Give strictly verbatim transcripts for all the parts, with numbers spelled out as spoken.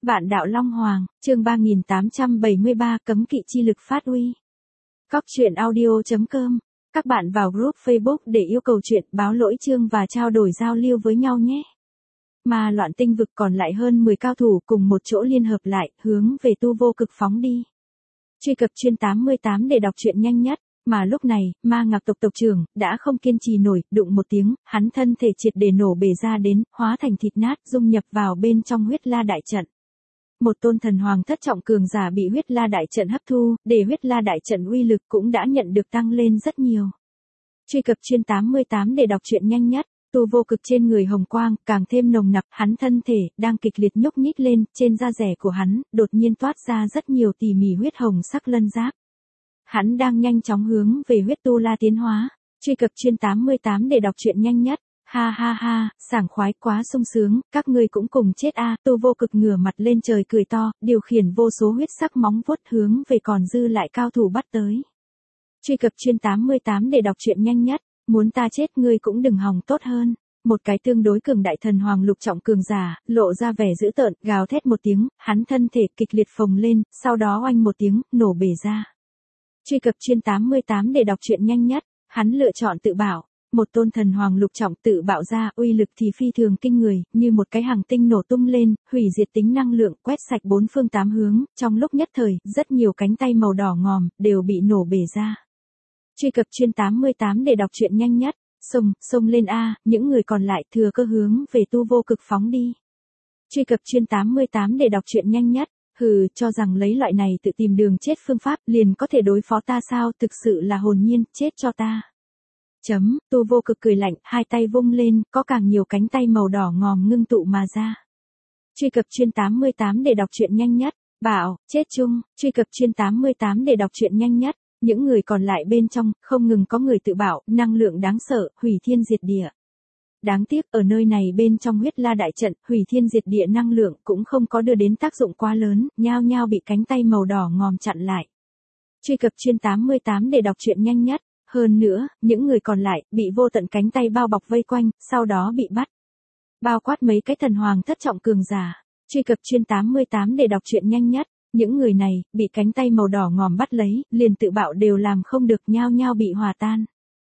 Vạn đạo Long Hoàng, chương ba nghìn tám trăm bảy mươi ba cấm kỵ chi lực phát uy. Cóc truyện audio chấm com. Các bạn vào group Facebook để yêu cầu chuyện, báo lỗi chương và trao đổi giao lưu với nhau nhé. Ma loạn tinh vực còn lại hơn mười cao thủ cùng một chỗ liên hợp lại, hướng về tu vô cực phóng đi. Truy cập chuyên tám mươi tám để đọc truyện nhanh nhất. Mà lúc này, ma ngạc tộc tộc trưởng, đã không kiên trì nổi, đụng một tiếng, hắn thân thể triệt để nổ bể ra đến, hóa thành thịt nát, dung nhập vào bên trong huyết la đại trận. Một tôn thần hoàng thất trọng cường giả bị huyết la đại trận hấp thu, để huyết la đại trận uy lực cũng đã nhận được tăng lên rất nhiều. Truy cập chuyên tám mươi tám để đọc truyện nhanh nhất. Tu vô cực trên người hồng quang, càng thêm nồng nặc, hắn thân thể, đang kịch liệt nhúc nhích lên, trên da rẻ của hắn, đột nhiên toát ra rất nhiều tỉ mỉ huyết hồng sắc lân giáp. Hắn đang nhanh chóng hướng về huyết tu la tiến hóa. Truy cập chuyên tám mươi tám để đọc truyện nhanh nhất. Ha ha ha, sảng khoái quá sung sướng, các ngươi cũng cùng chết a. À. Tu vô cực ngửa mặt lên trời cười to, điều khiển vô số huyết sắc móng vuốt hướng về còn dư lại cao thủ bắt tới. Truy cập chuyên tám mươi tám để đọc truyện nhanh nhất. Muốn ta chết ngươi cũng đừng hòng tốt hơn. Một cái tương đối cường đại thần hoàng lục trọng cường giả, lộ ra vẻ dữ tợn, gào thét một tiếng, hắn thân thể kịch liệt phồng lên, sau đó oanh một tiếng, nổ bể ra. Truy cập chuyên tám mươi tám để đọc truyện nhanh nhất. Hắn lựa chọn tự bảo. Một tôn thần hoàng lục trọng tự bạo ra, uy lực thì phi thường kinh người, như một cái hàng tinh nổ tung lên, hủy diệt tính năng lượng, quét sạch bốn phương tám hướng, trong lúc nhất thời, rất nhiều cánh tay màu đỏ ngòm, đều bị nổ bể ra. Truy cập chuyên tám mươi tám để đọc truyện nhanh nhất. Xông, xông lên a, những người còn lại thừa cơ hướng về tu vô cực phóng đi. Truy cập chuyên tám mươi tám để đọc truyện nhanh nhất. Hừ, cho rằng lấy loại này tự tìm đường chết phương pháp liền có thể đối phó ta sao, thực sự là hồn nhiên, chết cho ta. Chấm, tu vô cực cười lạnh, hai tay vung lên, có càng nhiều cánh tay màu đỏ ngòm ngưng tụ mà ra. Truy cập chuyên tám mươi tám để đọc truyện nhanh nhất. Bảo, chết chung, truy cập chuyên tám mươi tám để đọc truyện nhanh nhất. Những người còn lại bên trong, không ngừng có người tự bảo, năng lượng đáng sợ, hủy thiên diệt địa. Đáng tiếc, ở nơi này bên trong huyết la đại trận, hủy thiên diệt địa năng lượng cũng không có đưa đến tác dụng quá lớn, nhao nhao bị cánh tay màu đỏ ngòm chặn lại. Truy cập chuyên tám mươi tám để đọc truyện nhanh nhất. Hơn nữa, những người còn lại, bị vô tận cánh tay bao bọc vây quanh, sau đó bị bắt. Bao quát mấy cái thần hoàng thất trọng cường giả. Truy cập chuyên tám mươi tám để đọc truyện nhanh nhất. Những người này, bị cánh tay màu đỏ ngòm bắt lấy, liền tự bạo đều làm không được, nhao nhao bị hòa tan.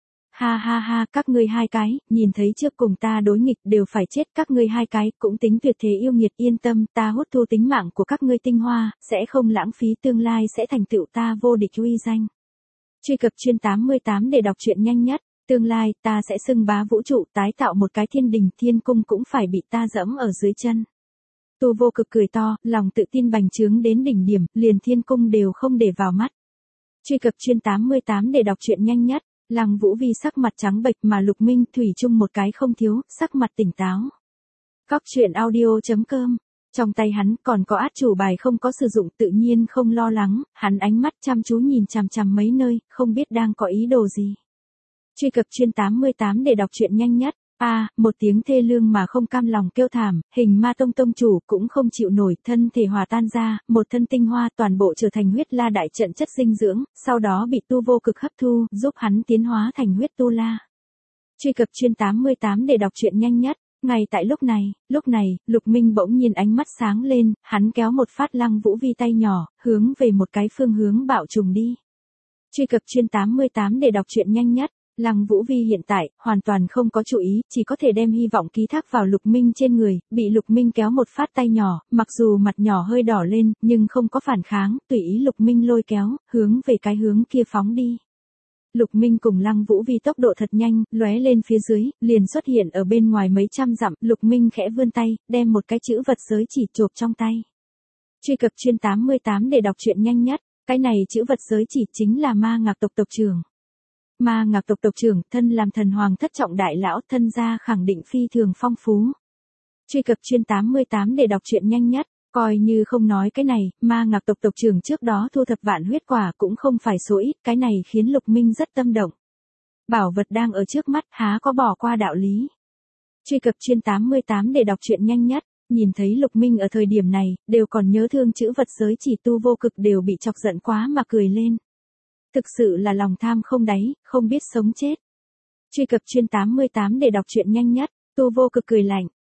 Ha ha ha, các ngươi hai cái, nhìn thấy trước cùng ta đối nghịch đều phải chết, các ngươi hai cái, cũng tính tuyệt thế yêu nghiệt, yên tâm, ta hút thu tính mạng của các ngươi tinh hoa, sẽ không lãng phí, tương lai sẽ thành tựu ta vô địch uy danh. Truy cập chuyên tám mươi tám để đọc truyện nhanh nhất. Tương lai, ta sẽ xưng bá vũ trụ, tái tạo một cái thiên đình, thiên cung cũng phải bị ta dẫm ở dưới chân. Tu vô cực cười to, lòng tự tin bành trướng đến đỉnh điểm, liền thiên cung đều không để vào mắt. Truy cập chuyên tám mươi tám để đọc truyện nhanh nhất. Lăng Vũ Vi sắc mặt trắng bệch mà Lục Minh thủy chung một cái không thiếu, sắc mặt tỉnh táo. Cóc truyện audio chấm com. Trong tay hắn còn có át chủ bài không có sử dụng, tự nhiên không lo lắng, hắn ánh mắt chăm chú nhìn chằm chằm mấy nơi, không biết đang có ý đồ gì. Truy cập chuyên tám mươi tám để đọc truyện nhanh nhất. A, à, một tiếng thê lương mà không cam lòng kêu thảm, hình ma tông tông chủ cũng không chịu nổi, thân thể hòa tan ra, một thân tinh hoa toàn bộ trở thành huyết la đại trận chất dinh dưỡng, sau đó bị tu vô cực hấp thu, giúp hắn tiến hóa thành huyết tu la. Truy cập chuyên tám mươi tám để đọc truyện nhanh nhất. Ngay tại lúc này, lúc này, Lục Minh bỗng nhiên ánh mắt sáng lên, hắn kéo một phát Lăng Vũ Vi tay nhỏ, hướng về một cái phương hướng bạo trùng đi. Truy cập chuyên tám mươi tám để đọc truyện nhanh nhất. Lăng Vũ Vi hiện tại, hoàn toàn không có chú ý, chỉ có thể đem hy vọng ký thác vào Lục Minh trên người, bị Lục Minh kéo một phát tay nhỏ, mặc dù mặt nhỏ hơi đỏ lên, nhưng không có phản kháng, tùy ý Lục Minh lôi kéo, hướng về cái hướng kia phóng đi. Lục Minh cùng Lăng Vũ Vi tốc độ thật nhanh, lóe lên phía dưới, liền xuất hiện ở bên ngoài mấy trăm dặm, Lục Minh khẽ vươn tay, đem một cái chữ vật giới chỉ chộp trong tay. Truy cập chuyên tám mươi tám để đọc truyện nhanh nhất. Cái này chữ vật giới chỉ chính là ma ngạc tộc tộc trưởng. Ma ngạc tộc tộc trưởng, thân làm thần hoàng thất trọng đại lão, thân gia khẳng định phi thường phong phú. Truy cập chuyên tám mươi tám để đọc truyện nhanh nhất. Coi như không nói cái này, ma ngạc tộc tộc trưởng trước đó thu thập vạn huyết quả cũng không phải số ít, cái này khiến Lục Minh rất tâm động. Bảo vật đang ở trước mắt, há có bỏ qua đạo lý. Truy cập chuyên tám mươi tám để đọc truyện nhanh nhất. Nhìn thấy Lục Minh ở thời điểm này, đều còn nhớ thương chữ vật giới chỉ, tu vô cực đều bị chọc giận quá mà cười lên. Thực sự là lòng tham không đáy, không biết sống chết. Truy cập chuyên tám mươi tám để đọc truyện nhanh nhất. Tu vô cực cười lạnh.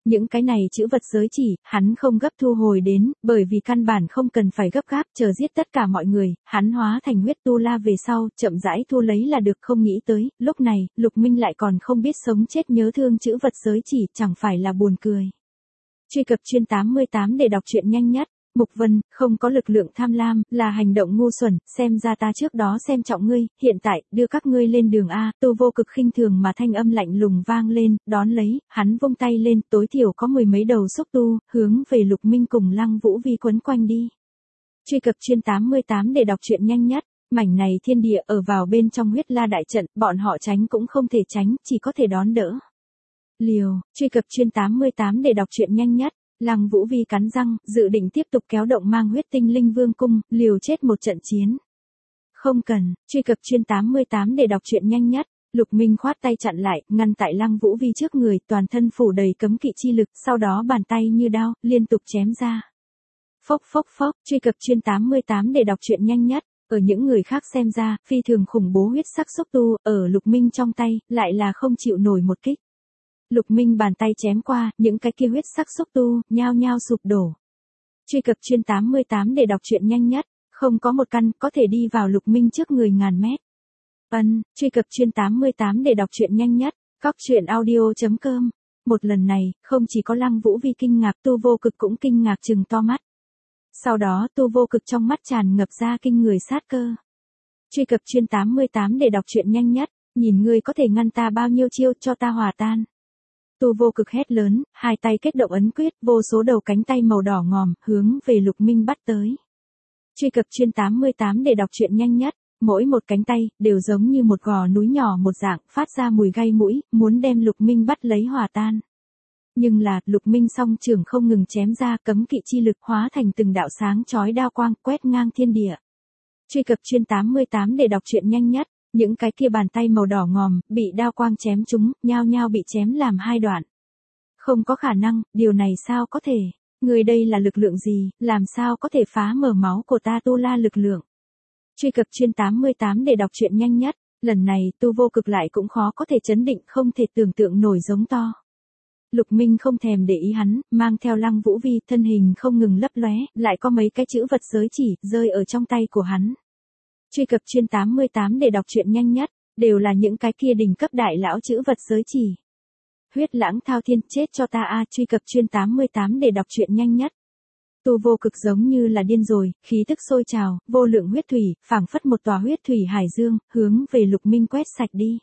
Những cái này chữ vật giới chỉ, hắn không gấp thu hồi đến, bởi vì căn bản không cần phải gấp gáp chờ giết tất cả mọi người, hắn hóa thành huyết tu la về sau, chậm rãi thu lấy là được. Không nghĩ tới, lúc này, Lục Minh lại còn không biết sống chết nhớ thương chữ vật giới chỉ, chẳng phải là buồn cười. Truy cập chuyên tám mươi tám để đọc truyện nhanh nhất. Mục Vân, không có lực lượng tham lam, là hành động ngu xuẩn, xem ra ta trước đó xem trọng ngươi, hiện tại, đưa các ngươi lên đường A, Tu Vô Cực khinh thường mà thanh âm lạnh lùng vang lên, đón lấy, hắn vung tay lên, tối thiểu có mười mấy đầu xúc tu, hướng về Lục Minh cùng Lăng Vũ Vi quấn quanh đi. Truy cập chuyên tám mươi tám để đọc truyện nhanh nhất. Mảnh này thiên địa ở vào bên trong huyết la đại trận, bọn họ tránh cũng không thể tránh, chỉ có thể đón đỡ. Liều, truy cập chuyên tám mươi tám để đọc truyện nhanh nhất. Lăng Vũ Vi cắn răng, dự định tiếp tục kéo động mang huyết tinh linh vương cung, liều chết một trận chiến. Không cần, truy cập chuyên tám mươi tám để đọc truyện nhanh nhất. Lục Minh khoát tay chặn lại, ngăn tại Lăng Vũ Vi trước người, toàn thân phủ đầy cấm kỵ chi lực, sau đó bàn tay như đao, liên tục chém ra. Phốc phốc phốc, truy cập chuyên tám mươi tám để đọc truyện nhanh nhất. Ở những người khác xem ra, phi thường khủng bố huyết sắc xúc tu, ở Lục Minh trong tay, lại là không chịu nổi một kích. Lục Minh bàn tay chém qua, những cái kia huyết sắc xúc tu, nhao nhao sụp đổ. Truy cập chuyên tám mươi tám để đọc truyện nhanh nhất, không có một căn, có thể đi vào Lục Minh trước người ngàn mét. Ân, truy cập chuyên tám mươi tám để đọc truyện nhanh nhất, cóc truyện audio chấm com. Một lần này, không chỉ có Lăng Vũ Vi kinh ngạc, Tu Vô Cực cũng kinh ngạc trừng to mắt. Sau đó Tu Vô Cực trong mắt tràn ngập ra kinh người sát cơ. Truy cập chuyên tám mươi tám để đọc truyện nhanh nhất, nhìn ngươi có thể ngăn ta bao nhiêu chiêu cho ta hòa tan. Tu Vô Cực hét lớn, hai tay kết động ấn quyết, vô số đầu cánh tay màu đỏ ngòm, hướng về Lục Minh bắt tới. Truy cập chuyên tám mươi tám để đọc truyện nhanh nhất, mỗi một cánh tay, đều giống như một gò núi nhỏ một dạng, phát ra mùi gai mũi, muốn đem Lục Minh bắt lấy hòa tan. Nhưng là, Lục Minh song trưởng không ngừng chém ra, cấm kỵ chi lực hóa thành từng đạo sáng chói đao quang, quét ngang thiên địa. Truy cập chuyên tám mươi tám để đọc truyện nhanh nhất. Những cái kia bàn tay màu đỏ ngòm, bị đao quang chém trúng, nhao nhao bị chém làm hai đoạn. Không có khả năng, điều này sao có thể? Người đây là lực lượng gì, làm sao có thể phá mở máu của ta Tu La lực lượng? Truy cập chuyên tám mươi tám để đọc truyện nhanh nhất, lần này Tu Vô Cực lại cũng khó có thể chấn định, không thể tưởng tượng nổi giống to. Lục Minh không thèm để ý hắn, mang theo Lăng Vũ Vi, thân hình không ngừng lấp lóe, lại có mấy cái chữ vật giới chỉ, rơi ở trong tay của hắn. Truy cập chuyên tám mươi tám để đọc truyện nhanh nhất, đều là những cái kia đỉnh cấp đại lão chữ vật giới chỉ. Huyết lãng thao thiên, chết cho ta a, truy cập chuyên tám mươi tám để đọc truyện nhanh nhất. Tu Vô Cực giống như là điên rồi, khí tức sôi trào, vô lượng huyết thủy, phảng phất một tòa huyết thủy hải dương, hướng về Lục Minh quét sạch đi.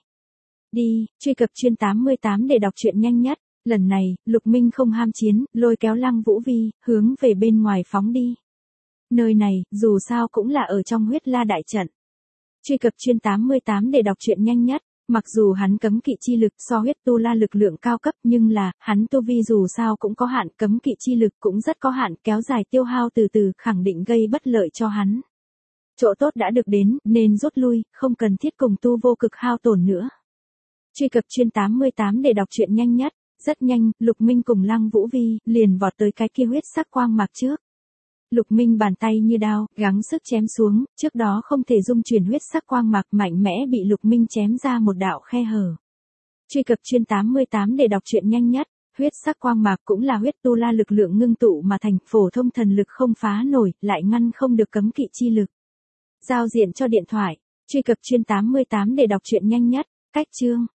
Đi, truy cập chuyên tám mươi tám để đọc truyện nhanh nhất, lần này, Lục Minh không ham chiến, lôi kéo Lăng Vũ Vi, hướng về bên ngoài phóng đi. Nơi này, dù sao cũng là ở trong huyết la đại trận. Truy cập chuyên tám mươi tám để đọc truyện nhanh nhất, mặc dù hắn cấm kỵ chi lực so huyết tu la lực lượng cao cấp nhưng là, hắn tu vi dù sao cũng có hạn, cấm kỵ chi lực cũng rất có hạn, kéo dài tiêu hao từ từ, khẳng định gây bất lợi cho hắn. Chỗ tốt đã được đến, nên rút lui, không cần thiết cùng Tu Vô Cực hao tổn nữa. Truy cập chuyên tám mươi tám để đọc truyện nhanh nhất, rất nhanh, Lục Minh cùng Lăng Vũ Vi, liền vọt tới cái kia huyết sắc quang mạc trước. Lục Minh bàn tay như đao, gắng sức chém xuống, trước đó không thể dung chuyển huyết sắc quang mạc mạnh mẽ bị Lục Minh chém ra một đạo khe hở. Truy cập chuyên tám mươi tám để đọc truyện nhanh nhất, huyết sắc quang mạc cũng là huyết tu la lực lượng ngưng tụ mà thành, phổ thông thần lực không phá nổi, lại ngăn không được cấm kỵ chi lực. Giao diện cho điện thoại, truy cập chuyên tám mươi tám để đọc truyện nhanh nhất, cách chương.